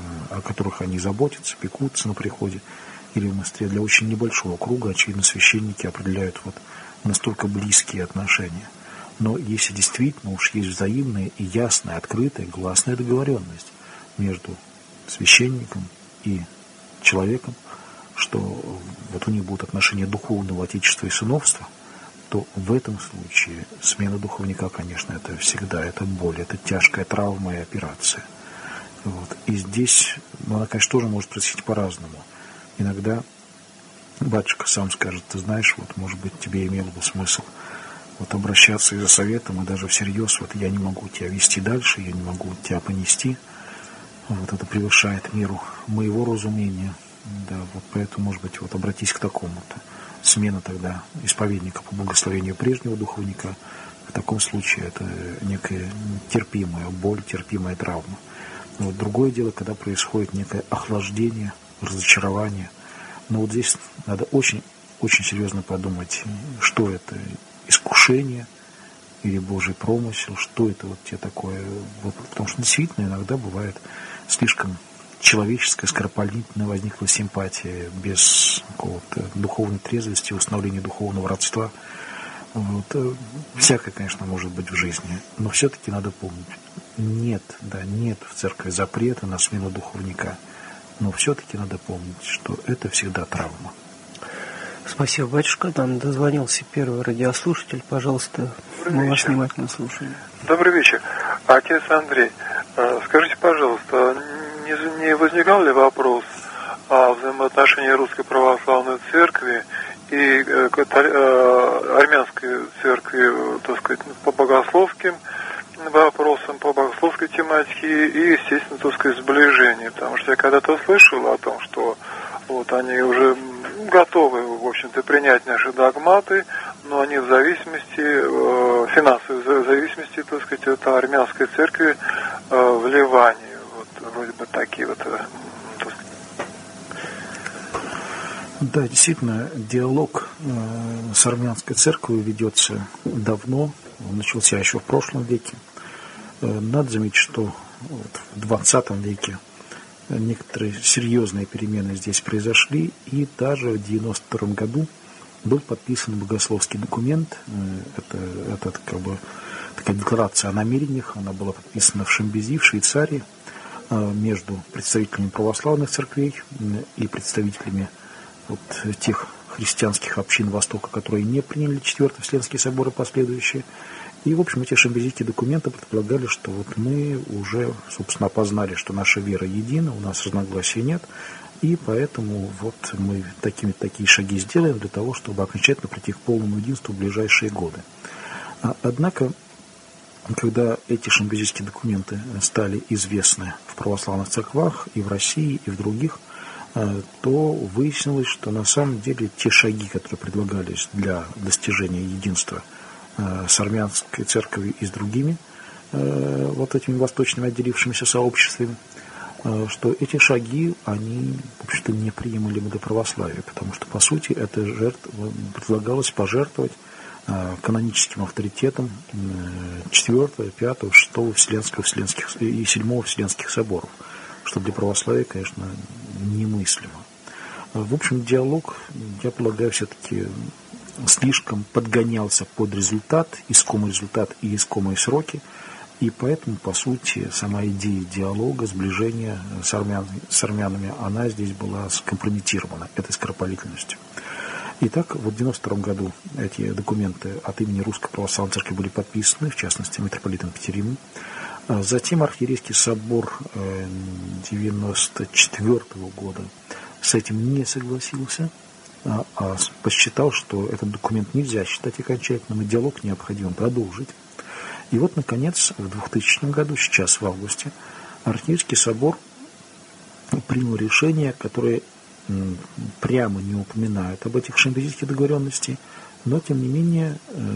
S1: о которых они заботятся, пекутся на приходе или в монастыре. Для очень небольшого круга, очевидно, священники определяют вот настолько близкие отношения. Но если действительно уж есть взаимная и ясная, открытая, гласная договоренность между священником и человеком, что вот у них будут отношения духовного отечества и сыновства, то в этом случае смена духовника, конечно, это всегда, это боль, это тяжкая травма и операция. Вот. И здесь, она, конечно, тоже может происходить по-разному. Иногда батюшка сам скажет: ты знаешь, вот, может быть, тебе имело бы смысл вот обращаться и за советом, и даже всерьез, вот я не могу тебя вести дальше, я не могу тебя понести. Вот это превышает меру моего разумения. Да, вот поэтому, может быть, вот обратись к такому-то. Смена тогда исповедника по благословению прежнего духовника. В таком случае это некая терпимая боль, терпимая травма. Но вот другое дело, когда происходит некое охлаждение, разочарование. Но вот здесь надо очень, очень серьезно подумать, что это искушение или Божий промысел, что это вот тебе такое. Вот, потому что действительно иногда бывает слишком человеческая, скоропалительная возникла симпатия без какого-то духовной трезвости, установления духовного родства. Вот. Всякое, конечно, может быть в жизни, но все-таки надо помнить, нет в церкви запрета на смену духовника, но все-таки надо помнить, что это всегда травма.
S2: Спасибо, батюшка. Нам дозвонился первый радиослушатель. Пожалуйста, мы вас внимательно слушаем.
S3: Добрый вечер. Отец Андрей, скажите, пожалуйста, не возникал ли вопрос о взаимоотношении Русской Православной Церкви и армянской церкви, так сказать, по богословским вопросам, по богословской тематике и, естественно, так сказать, сближение? Потому что я когда-то слышал о том, что вот они уже готовы, в общем-то, принять наши догматы, но они в зависимости, финансовой зависимости, так сказать, от армянской церкви в Ливане. Вроде бы такие вот.
S1: Да, действительно, диалог с армянской церковью ведется давно, он начался еще в прошлом веке. Надо заметить, что вот в 20 веке некоторые серьезные перемены здесь произошли, и даже в 1992 году был подписан богословский документ. Это такая декларация о намерениях. Она была подписана в Шимбези, в Швейцарии, между представителями православных церквей и представителями вот тех христианских общин Востока, которые не приняли Четвертый Вселенский собор и последующие. И, в общем, эти шимбезийские документы предполагали, что вот мы уже, собственно, опознали, что наша вера едина, у нас разногласий нет, и поэтому вот мы такие шаги сделаем для того, чтобы окончательно прийти к полному единству в ближайшие годы. Однако, когда эти шимбезийские документы стали известны в православных церквах и в России, и в других, то выяснилось, что на самом деле те шаги, которые предлагались для достижения единства с армянской церковью и с другими вот этими восточными отделившимися сообществами, что эти шаги, они, в общем-то, неприемлемы для православия, потому что, по сути, это предлагалось пожертвовать каноническим авторитетом 4, 5, 6 Вселенских и 7 Вселенских соборов, что для православия, конечно, немыслимо. В общем, диалог, я полагаю, все-таки слишком подгонялся под искомый результат и искомые сроки, и поэтому, по сути, сама идея диалога, сближения с армянами, она здесь была скомпрометирована этой скоропалительностью. Итак, вот в 1992 году эти документы от имени Русской Православной Церкви были подписаны, в частности, митрополитом Петеримом. Затем Архиерейский собор 1994 года с этим не согласился, а посчитал, что этот документ нельзя считать окончательным, и диалог необходимо продолжить. И вот, наконец, в 2000 году, сейчас в августе, Архиерейский собор принял решение, которое прямо не упоминает об этих шимбезийских договоренностях, но, тем не менее,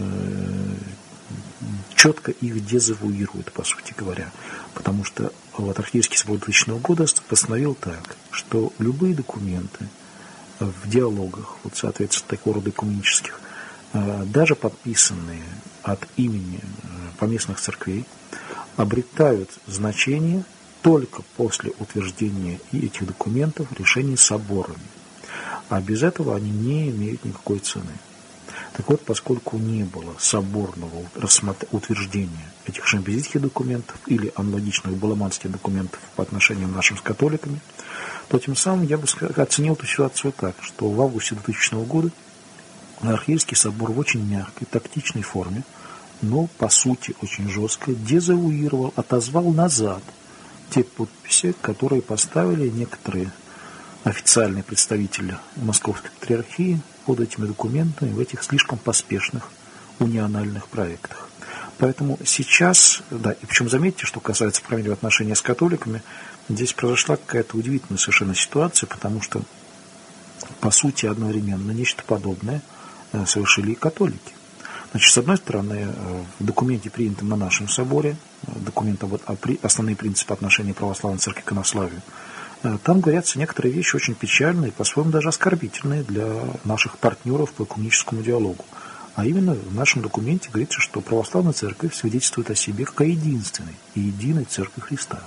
S1: четко их дезавуирует, по сути говоря. Потому что вот Архиерейский собор 2000 года постановил так, что любые документы в диалогах, вот, соответственно, такого рода экуменических, даже подписанные от имени поместных церквей, обретают значение только после утверждения этих документов решений соборами. А без этого они не имеют никакой цены. Так вот, поскольку не было соборного утверждения этих шимбезийских документов или аналогичных баламанских документов по отношению к нашим с католиками, то тем самым я бы оценил эту ситуацию так, что в августе 2000 года Архиерейский собор в очень мягкой, тактичной форме, но по сути очень жестко дезавуировал, отозвал назад те подписи, которые поставили некоторые официальные представители Московской Патриархии под этими документами в этих слишком поспешных униональных проектах. Поэтому сейчас, да, и причем заметьте, что касается, по крайней мере, отношения с католиками, здесь произошла какая-то удивительная совершенно ситуация, потому что, по сути, одновременно нечто подобное совершили и католики. Значит, с одной стороны, в документе, принятом на нашем соборе, документ об основные принципы отношений православной церкви к инославию, там говорятся некоторые вещи очень печальные, по-своему даже оскорбительные для наших партнеров по экуменическому диалогу. А именно в нашем документе говорится, что православная церковь свидетельствует о себе как о единственной и единой церкви Христа.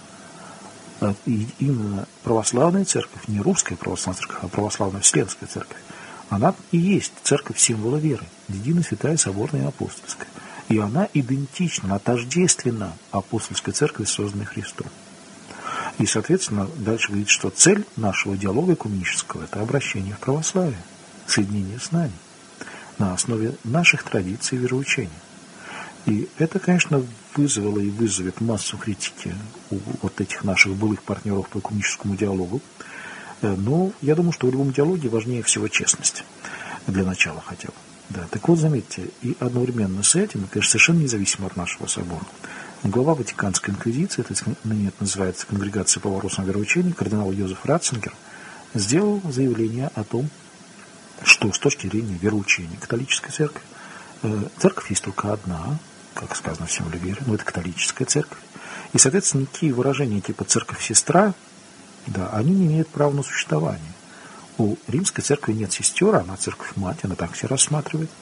S1: И именно православная церковь, не русская православная церковь, а православная вселенская церковь, она и есть церковь символа веры, единая, святая, соборная и апостольская. И она идентична, тождественна апостольской церкви, созданной Христом. И, соответственно, дальше говорит, что цель нашего диалога экуменического – это обращение в православие, соединение с нами на основе наших традиций и вероучений. И это, конечно, вызвало и вызовет массу критики у вот этих наших былых партнеров по экуменическому диалогу. Но я думаю, что в любом диалоге важнее всего честность, для начала хотя бы. Да, так вот, заметьте, и одновременно с этим, конечно, совершенно независимо от нашего собора, глава Ватиканской инквизиции, то есть ныне это называется Конгрегация по вопросам вероучений, кардинал Йозеф Ратцингер, сделал заявление о том, что с точки зрения вероучения католической церкви, церковь есть только одна, как сказано в символе веры, но это католическая церковь. И, соответственно, никакие выражения типа «церковь-сестра», да, они не имеют права на существование. У римской церкви нет сестер, она церковь-мать, она так все рассматривает.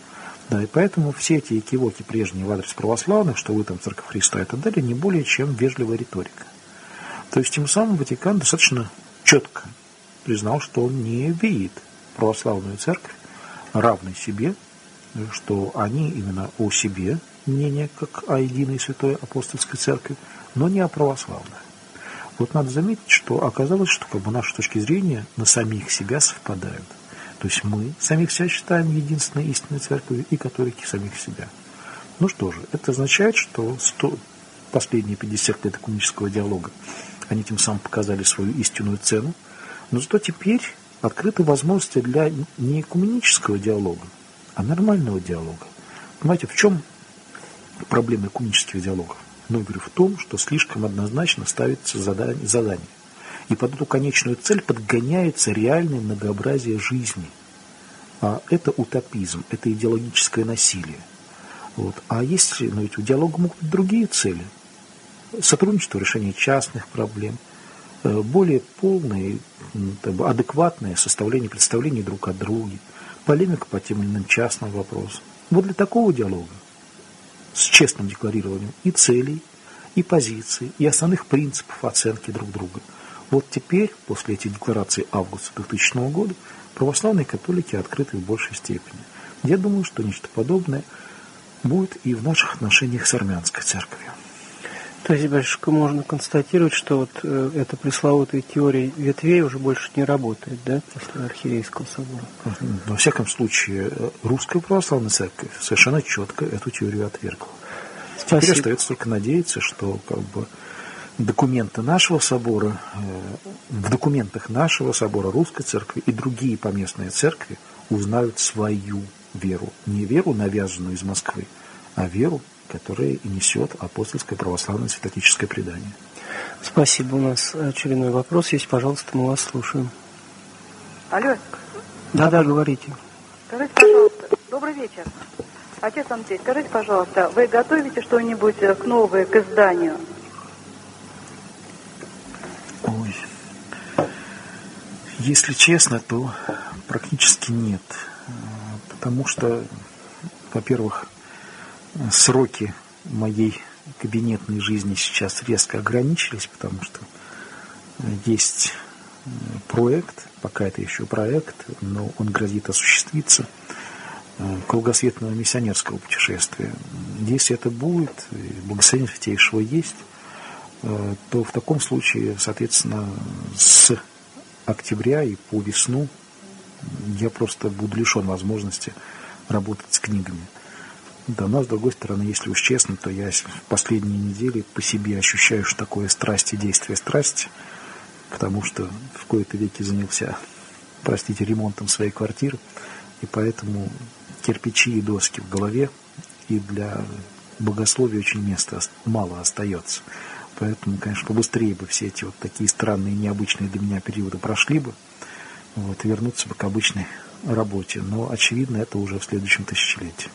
S1: Да, и поэтому все эти экивоки прежние в адрес православных, что вы там Церковь Христа и так далее, не более чем вежливая риторика. То есть тем самым Ватикан достаточно четко признал, что он не видит православную церковь равной себе, что они именно о себе мнение, как о единой святой апостольской церкви, но не о православной. Вот надо заметить, что оказалось, что как бы наши точки зрения на самих себя совпадают. То есть мы самих себя считаем единственной истинной церковью, и католики самих себя. Ну что же, это означает, что последние 50 лет экуменического диалога они тем самым показали свою истинную цену, но зато теперь открыты возможности для не экуменического диалога, а нормального диалога. Понимаете, в чем проблема экуменических диалогов? Ну, говорю, в том, что слишком однозначно ставится задание. И под эту конечную цель подгоняется реальное многообразие жизни. А это утопизм, это идеологическое насилие. Вот. А если, ведь у диалога могут быть другие цели. Сотрудничество, решение частных проблем, более полное, адекватное составление представлений друг о друге, полемика по тем или иным частным вопросам. Вот для такого диалога с честным декларированием и целей, и позиций, и основных принципов оценки друг друга. Вот теперь, после этих деклараций августа 2000 года, православные католики открыты в большей степени. Я думаю, что нечто подобное будет и в наших отношениях с армянской церковью.
S2: То есть, батюшка, можно констатировать, что вот эта пресловутая теория ветвей уже больше не работает, да, после Архиерейского собора?
S1: Во всяком случае, русская православная церковь совершенно четко эту теорию отвергла.
S2: Спасибо.
S1: Теперь остается только надеяться, что документы нашего собора, в документах нашего собора русской церкви и другие поместные церкви узнают свою веру. Не веру, навязанную из Москвы, а веру, которая и несет апостольское православное святотическое предание.
S2: Спасибо. У нас очередной вопрос есть. Пожалуйста, мы вас слушаем.
S4: Алло.
S2: Да, говорите.
S4: Скажите, пожалуйста, добрый вечер. Отец Андрей, скажите, пожалуйста, вы готовите что-нибудь новое к изданию?
S1: Ой. Если честно, то практически нет. Потому что, во-первых, сроки моей кабинетной жизни сейчас резко ограничились, потому что есть проект, пока это еще проект, но он грозит осуществиться, кругосветного миссионерского путешествия. Если это будет, благословение Святейшего есть, то в таком случае, соответственно, с октября и по весну я просто буду лишен возможности работать с книгами. Да, но с другой стороны, если уж честно, то я в последние недели по себе ощущаю, что такое страсть и действие страсти, потому что в кои-то веки занялся, простите, ремонтом своей квартиры, и поэтому кирпичи и доски в голове, и для богословия очень места мало остается. Поэтому, конечно, побыстрее бы все эти вот такие странные, необычные для меня периоды прошли бы, и вернуться бы к обычной работе. Но, очевидно, это уже в следующем тысячелетии.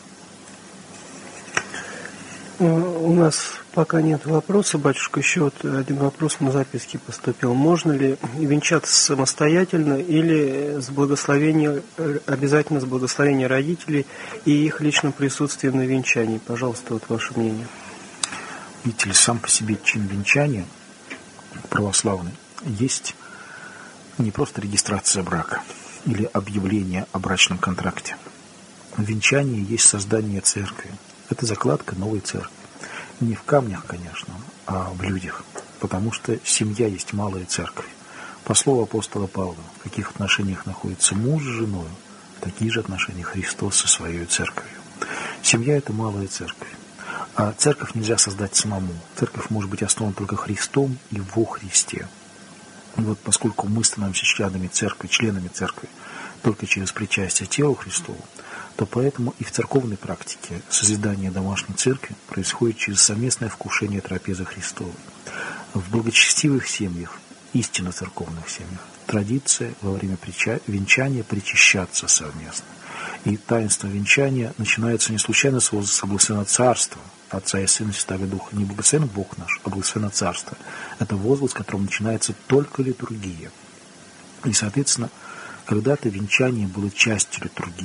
S2: У нас пока нет вопроса, батюшка. Еще вот один вопрос на записке поступил. Можно ли венчаться самостоятельно или с благословения, обязательно с благословения родителей и их личным присутствием на венчании? Пожалуйста, вот ваше мнение.
S1: Видите ли, сам по себе чин венчания православный есть не просто регистрация брака или объявление о брачном контракте. Венчание есть создание церкви. Это закладка новой церкви. Не в камнях, конечно, а в людях. Потому что семья есть малая церковь. По слову апостола Павла, в каких отношениях находится муж с женой, в таких же отношениях Христос со своей церковью. Семья – это малая церковь. А церковь нельзя создать самому. Церковь может быть основана только Христом и во Христе. И вот поскольку мы становимся членами церкви только через причастие телу Христову, то поэтому и в церковной практике созидание домашней церкви происходит через совместное вкушение трапезы Христовой. В благочестивых семьях, истинно церковных семьях, традиция во время венчания причащаться совместно. И таинство венчания начинается не случайно с возгласа «Благословенно Царство» Отца и Сына и Святаго Духа. Не благословен Бог наш, а благословенно Царство. Это возглас, которым начинается только литургия. И, соответственно, когда-то венчание было частью литургии.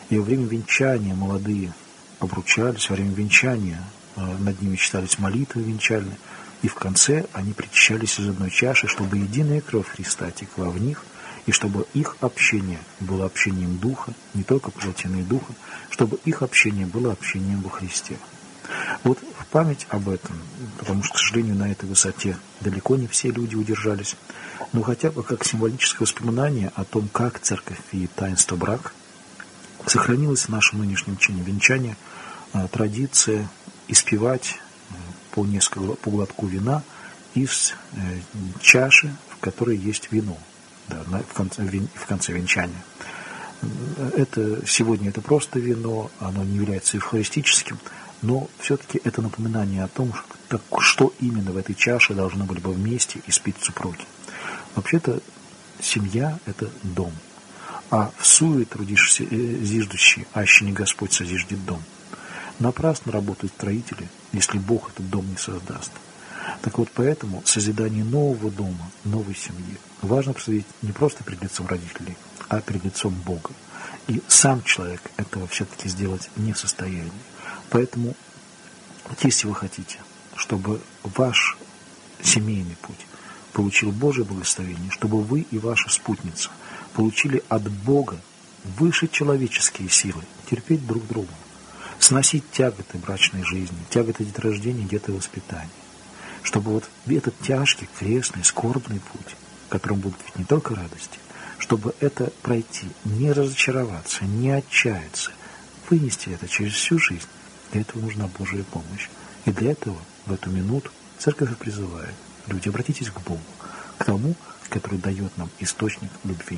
S1: И во время венчания молодые обручались, во время венчания над ними читались молитвы венчальные, и в конце они причащались из одной чаши, чтобы единая кровь Христа текла в них, и чтобы их общение было общением Духа, не только плотины и Духа, чтобы их общение было общением во Христе. Вот в память об этом, потому что, к сожалению, на этой высоте далеко не все люди удержались, но хотя бы как символическое воспоминание о том, как Церковь видит таинство брака, сохранилась в нашем нынешнем чине венчания традиция испевать по глотку вина из чаши, в которой есть вино, да, в конце венчания. Сегодня это просто вино, оно не является евхаристическим, но все-таки это напоминание о том, что именно в этой чаше должны были бы вместе испить супруги. Вообще-то семья – это дом, а в суе трудишься зиждущий, аще не Господь созиждет дом. Напрасно работают строители, если Бог этот дом не создаст. Так вот, поэтому созидание нового дома, новой семьи важно происходить не просто перед лицом родителей, а перед лицом Бога. И сам человек этого все-таки сделать не в состоянии. Поэтому, если вы хотите, чтобы ваш семейный путь получил Божие благословение, чтобы вы и ваша спутница получили от Бога выше человеческие силы, терпеть друг друга, сносить тяготы брачной жизни, тяготы деторождения, детовоспитания, чтобы вот этот тяжкий, крестный, скорбный путь, в котором будут ведь не только радости, чтобы это пройти, не разочароваться, не отчаяться, вынести это через всю жизнь. Для этого нужна Божья помощь. И для этого в эту минуту Церковь призывает: люди, обратитесь к Богу, к тому, который дает нам источник любви.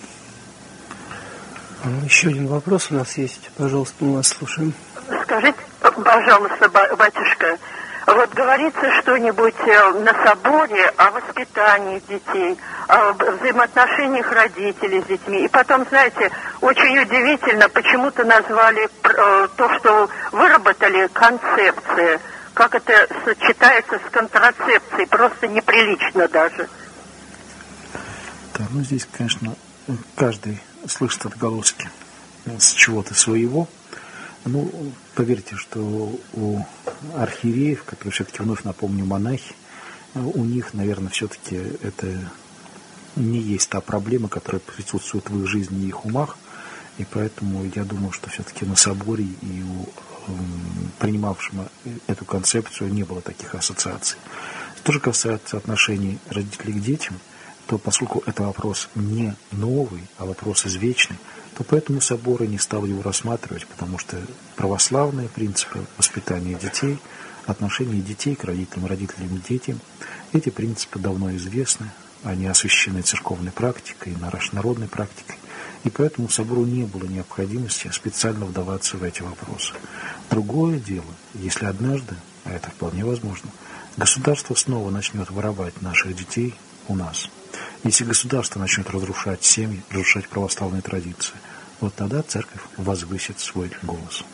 S2: Еще один вопрос у нас есть. Пожалуйста, мы вас слушаем.
S5: Скажите, пожалуйста, батюшка, вот говорится что-нибудь на соборе о воспитании детей, о взаимоотношениях родителей с детьми. И потом, знаете, очень удивительно, почему-то назвали то, что выработали, концепция. Как это сочетается с контрацепцией, просто неприлично даже.
S1: Да, ну здесь, конечно, каждый слышит отголоски с чего-то своего. Ну, поверьте, что у архиереев, которые все-таки, вновь напомню, монахи, у них, наверное, все-таки это не есть та проблема, которая присутствует в их жизни и их умах. И поэтому я думаю, что все-таки на соборе и у принимавшего эту концепцию не было таких ассоциаций. Что же касается отношений родителей к детям, то поскольку это вопрос не новый, а вопрос извечный, то поэтому соборы не стал его рассматривать, потому что православные принципы воспитания детей, отношения детей к родителям, родителям к детям, эти принципы давно известны, они освящены церковной практикой, народной практикой, и поэтому собору не было необходимости специально вдаваться в эти вопросы. Другое дело, если однажды, а это вполне возможно, государство снова начнет воровать наших детей у нас. Если государство начнет разрушать семьи, разрушать православные традиции, вот тогда церковь возвысит свой голос.